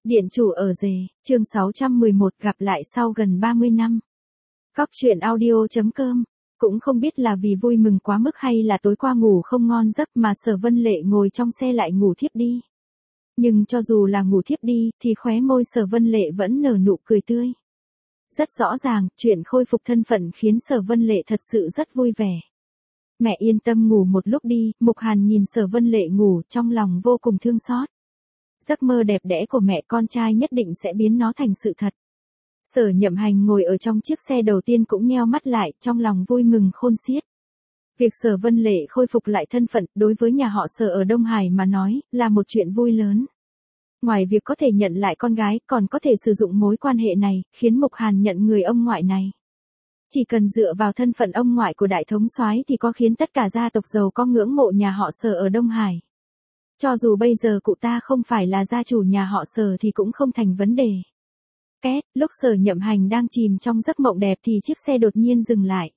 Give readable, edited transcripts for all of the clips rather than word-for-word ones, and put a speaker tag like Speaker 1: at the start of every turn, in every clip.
Speaker 1: Điện chủ ở rể, chương 611 gặp lại sau gần 30 năm. Cóc truyện audio.com. Cũng không biết là vì vui mừng quá mức hay là tối qua ngủ không ngon giấc mà Sở Vân Lệ ngồi trong xe lại ngủ thiếp đi. Nhưng cho dù là ngủ thiếp đi thì khóe môi Sở Vân Lệ vẫn nở nụ cười tươi. Rất rõ ràng, chuyện khôi phục thân phận khiến Sở Vân Lệ thật sự rất vui vẻ. Mẹ yên tâm ngủ một lúc đi, Mục Hàn nhìn Sở Vân Lệ ngủ trong lòng vô cùng thương xót. Giấc mơ đẹp đẽ của mẹ con trai nhất định sẽ biến nó thành sự thật. Sở Nhậm Hành ngồi ở trong chiếc xe đầu tiên cũng nheo mắt lại, trong lòng vui mừng khôn xiết. Việc Sở Vân Lệ khôi phục lại thân phận đối với nhà họ Sở ở Đông Hải mà nói là một chuyện vui lớn. Ngoài việc có thể nhận lại con gái, còn có thể sử dụng mối quan hệ này khiến Mục Hàn nhận người ông ngoại này. Chỉ cần dựa vào thân phận ông ngoại của đại thống soái thì có khiến tất cả gia tộc giàu có ngưỡng mộ nhà họ Sở ở Đông Hải. Cho dù bây giờ cụ ta không phải là gia chủ nhà họ Sở thì cũng không thành vấn đề. Két, lúc Sở Nhậm Hành đang chìm trong giấc mộng đẹp thì chiếc xe đột nhiên dừng lại.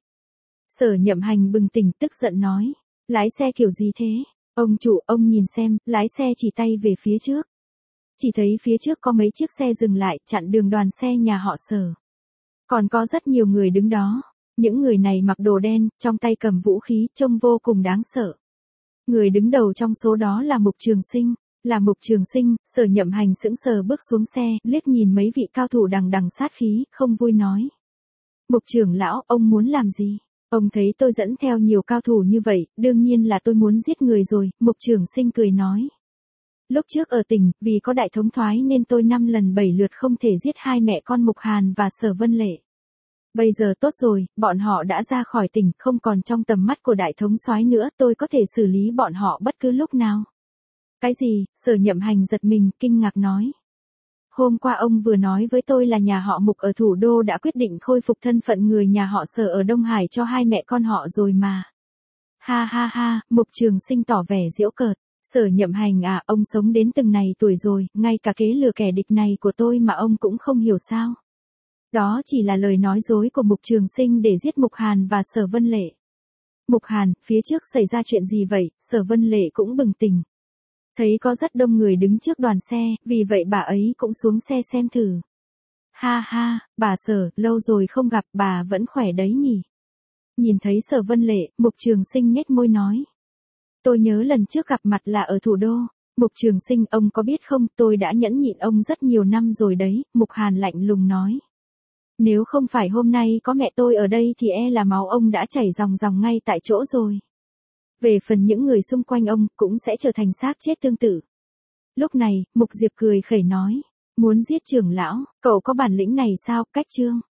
Speaker 1: Sở Nhậm Hành bừng tỉnh tức giận nói, lái xe kiểu gì thế? Ông chủ, ông nhìn xem, lái xe chỉ tay về phía trước. Chỉ thấy phía trước có mấy chiếc xe dừng lại chặn đường đoàn xe nhà họ Sở. Còn có rất nhiều người đứng đó. Những người này mặc đồ đen, trong tay cầm vũ khí, trông vô cùng đáng sợ. Người đứng đầu trong số đó là Mục Trường Sinh. Là Mục Trường Sinh, Sở Nhậm Hành sững sờ bước xuống xe, liếc nhìn mấy vị cao thủ đằng đằng sát khí, không vui nói. Mục trưởng lão, ông muốn làm gì? Ông thấy tôi dẫn theo nhiều cao thủ như vậy, đương nhiên là tôi muốn giết người rồi, Mục Trường Sinh cười nói. Lúc trước ở tỉnh, vì có đại thống thoái nên tôi 5 lần 7 lượt không thể giết hai mẹ con Mục Hàn và Sở Vân Lệ. Bây giờ tốt rồi, bọn họ đã ra khỏi tỉnh, không còn trong tầm mắt của đại thống soái nữa, tôi có thể xử lý bọn họ bất cứ lúc nào. Cái gì? Sở Nhậm Hành giật mình, kinh ngạc nói. Hôm qua ông vừa nói với tôi là nhà họ Mục ở thủ đô đã quyết định khôi phục thân phận người nhà họ Sở ở Đông Hải cho hai mẹ con họ rồi mà. Ha ha ha, Mục Trường Sinh tỏ vẻ giễu cợt. Sở Nhậm Hành à, ông sống đến từng này tuổi rồi, ngay cả kế lừa kẻ địch này của tôi mà ông cũng không hiểu sao. Đó chỉ là lời nói dối của Mục Trường Sinh để giết Mục Hàn và Sở Vân Lệ. Mục Hàn, phía trước xảy ra chuyện gì vậy? Sở Vân Lệ cũng bừng tỉnh. Thấy có rất đông người đứng trước đoàn xe, vì vậy bà ấy cũng xuống xe xem thử. Ha ha, bà Sở, lâu rồi không gặp, bà vẫn khỏe đấy nhỉ? Nhìn thấy Sở Vân Lệ, Mục Trường Sinh nhếch môi nói. Tôi nhớ lần trước gặp mặt là ở thủ đô. Mục Trường Sinh, ông có biết không, tôi đã nhẫn nhịn ông rất nhiều năm rồi đấy, Mục Hàn lạnh lùng nói. Nếu không phải hôm nay có mẹ tôi ở đây thì e là máu ông đã chảy ròng ròng ngay tại chỗ rồi. Về phần những người xung quanh ông cũng sẽ trở thành xác chết tương tự. Lúc này, Mục Diệp cười khẩy nói, muốn giết trưởng lão, cậu có bản lĩnh này sao? Cách chương.